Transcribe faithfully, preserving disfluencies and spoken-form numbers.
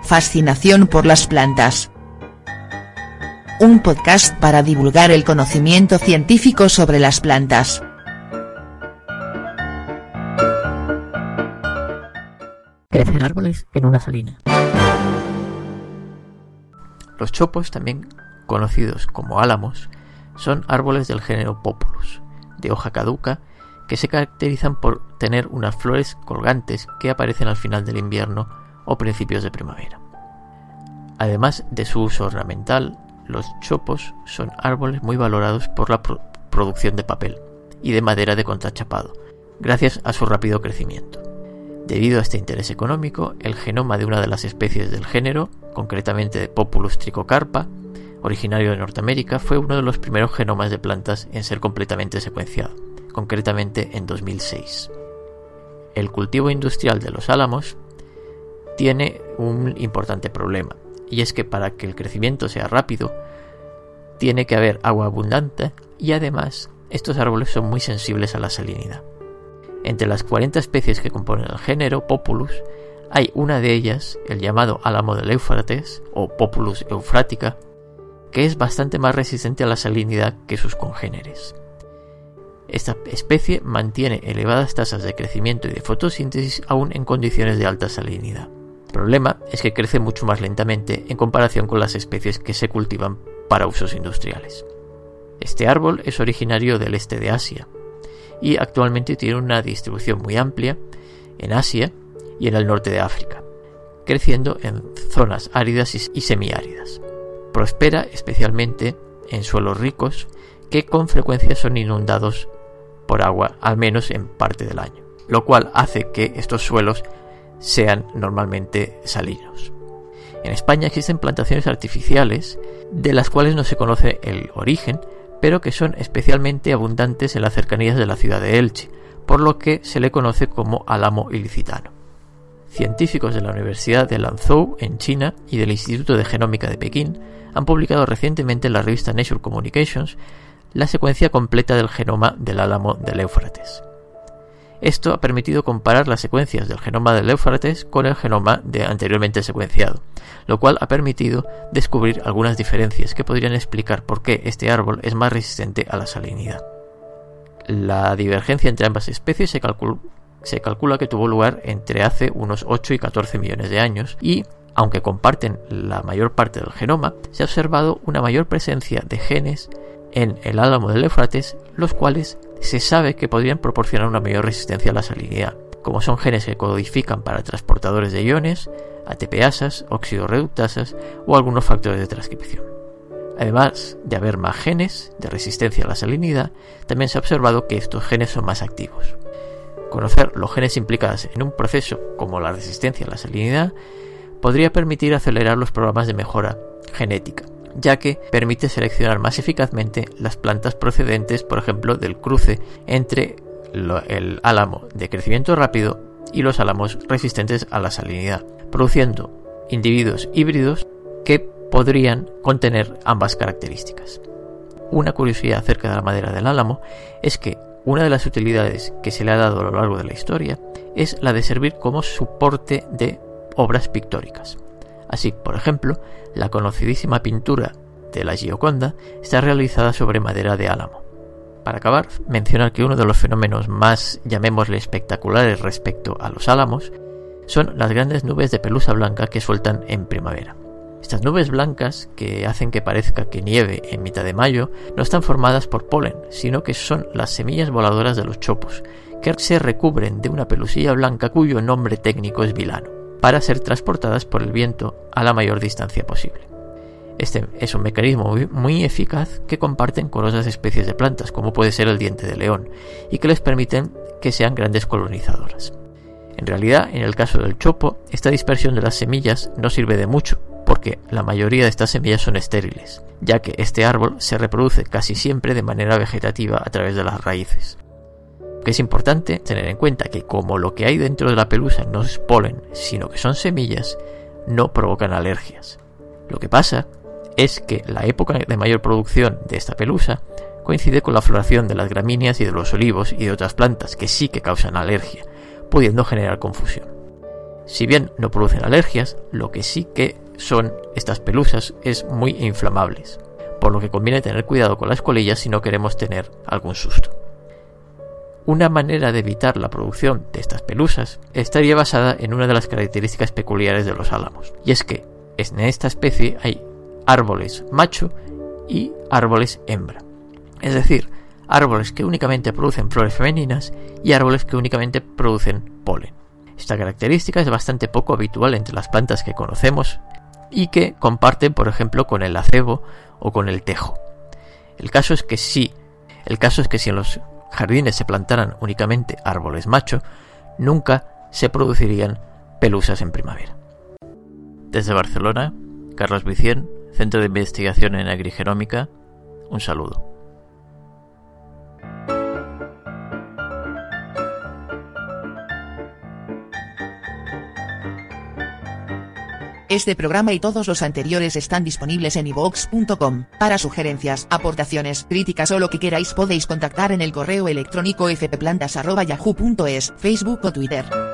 Fascinación por las plantas. Un podcast para divulgar el conocimiento científico sobre las plantas. Crecen árboles en una salina. Los chopos, también conocidos como álamos, son árboles del género Populus, de hoja caduca, que se caracterizan por tener unas flores colgantes que aparecen al final del invierno o principios de primavera. Además de su uso ornamental, los chopos son árboles muy valorados por la pro- producción de papel y de madera de contrachapado, gracias a su rápido crecimiento. Debido a este interés económico, el genoma de una de las especies del género, concretamente de Populus trichocarpa, originario de Norteamérica, fue uno de los primeros genomas de plantas en ser completamente secuenciado, concretamente en dos mil seis. El cultivo industrial de los álamos tiene un importante problema, y es que para que el crecimiento sea rápido, tiene que haber agua abundante y además estos árboles son muy sensibles a la salinidad. Entre las cuarenta especies que componen el género Populus, hay una de ellas, el llamado álamo del Éufrates o Populus eufratica, que es bastante más resistente a la salinidad que sus congéneres. Esta especie mantiene elevadas tasas de crecimiento y de fotosíntesis aún en condiciones de alta salinidad. El problema es que crece mucho más lentamente en comparación con las especies que se cultivan para usos industriales. Este árbol es originario del este de Asia y actualmente tiene una distribución muy amplia en Asia y en el norte de África, creciendo en zonas áridas y semiáridas. Prospera especialmente en suelos ricos que con frecuencia son inundados por agua, al menos en parte del año, lo cual hace que estos suelos sean normalmente salinos. En España existen plantaciones artificiales de las cuales no se conoce el origen, pero que son especialmente abundantes en las cercanías de la ciudad de Elche, por lo que se le conoce como álamo ilicitano. Científicos de la Universidad de Lanzhou en China y del Instituto de Genómica de Pekín han publicado recientemente en la revista Nature Communications la secuencia completa del genoma del álamo del Éufrates. Esto ha permitido comparar las secuencias del genoma del Éufrates con el genoma de anteriormente secuenciado, lo cual ha permitido descubrir algunas diferencias que podrían explicar por qué este árbol es más resistente a la salinidad. La divergencia entre ambas especies se, calcul- se calcula que tuvo lugar entre hace unos ocho y catorce millones de años y, aunque comparten la mayor parte del genoma, se ha observado una mayor presencia de genes en el álamo del Éufrates, los cuales se sabe que podrían proporcionar una mayor resistencia a la salinidad, como son genes que codifican para transportadores de iones, A T P asas, óxido reductasas o algunos factores de transcripción. Además de haber más genes de resistencia a la salinidad, también se ha observado que estos genes son más activos. Conocer los genes implicados en un proceso como la resistencia a la salinidad podría permitir acelerar los programas de mejora genética, ya que permite seleccionar más eficazmente las plantas procedentes, por ejemplo, del cruce entre lo, el álamo de crecimiento rápido y los álamos resistentes a la salinidad, produciendo individuos híbridos que podrían contener ambas características. Una curiosidad acerca de la madera del álamo es que una de las utilidades que se le ha dado a lo largo de la historia es la de servir como soporte de obras pictóricas. Así, por ejemplo, la conocidísima pintura de la Gioconda está realizada sobre madera de álamo. Para acabar, mencionar que uno de los fenómenos más, llamémosle, espectaculares respecto a los álamos son las grandes nubes de pelusa blanca que sueltan en primavera. Estas nubes blancas, que hacen que parezca que nieve en mitad de mayo, no están formadas por polen, sino que son las semillas voladoras de los chopos, que se recubren de una pelusilla blanca cuyo nombre técnico es vilano, para ser transportadas por el viento a la mayor distancia posible. Este es un mecanismo muy, muy eficaz que comparten con otras especies de plantas, como puede ser el diente de león, y que les permiten que sean grandes colonizadoras. En realidad, en el caso del chopo, esta dispersión de las semillas no sirve de mucho, porque la mayoría de estas semillas son estériles, ya que este árbol se reproduce casi siempre de manera vegetativa a través de las raíces. Que es importante tener en cuenta que como lo que hay dentro de la pelusa no es polen, sino que son semillas, no provocan alergias. Lo que pasa es que la época de mayor producción de esta pelusa coincide con la floración de las gramíneas y de los olivos y de otras plantas que sí que causan alergia, pudiendo generar confusión. Si bien no producen alergias, lo que sí que son estas pelusas es muy inflamables, por lo que conviene tener cuidado con las colillas si no queremos tener algún susto. Una manera de evitar la producción de estas pelusas estaría basada en una de las características peculiares de los álamos, y es que en esta especie hay árboles macho y árboles hembra, es decir, árboles que únicamente producen flores femeninas y árboles que únicamente producen polen. Esta característica es bastante poco habitual entre las plantas que conocemos y que comparten, por ejemplo, con el acebo o con el tejo. El caso es que sí, el caso es que si en los jardines se plantaran únicamente árboles macho, nunca se producirían pelusas en primavera. Desde Barcelona, Carlos Vicien, Centro de Investigación en Agrigenómica, un saludo. Este programa y todos los anteriores están disponibles en iVoox punto com. Para sugerencias, aportaciones, críticas o lo que queráis podéis contactar en el correo electrónico f p plantas arroba yahoo punto es, Facebook o Twitter.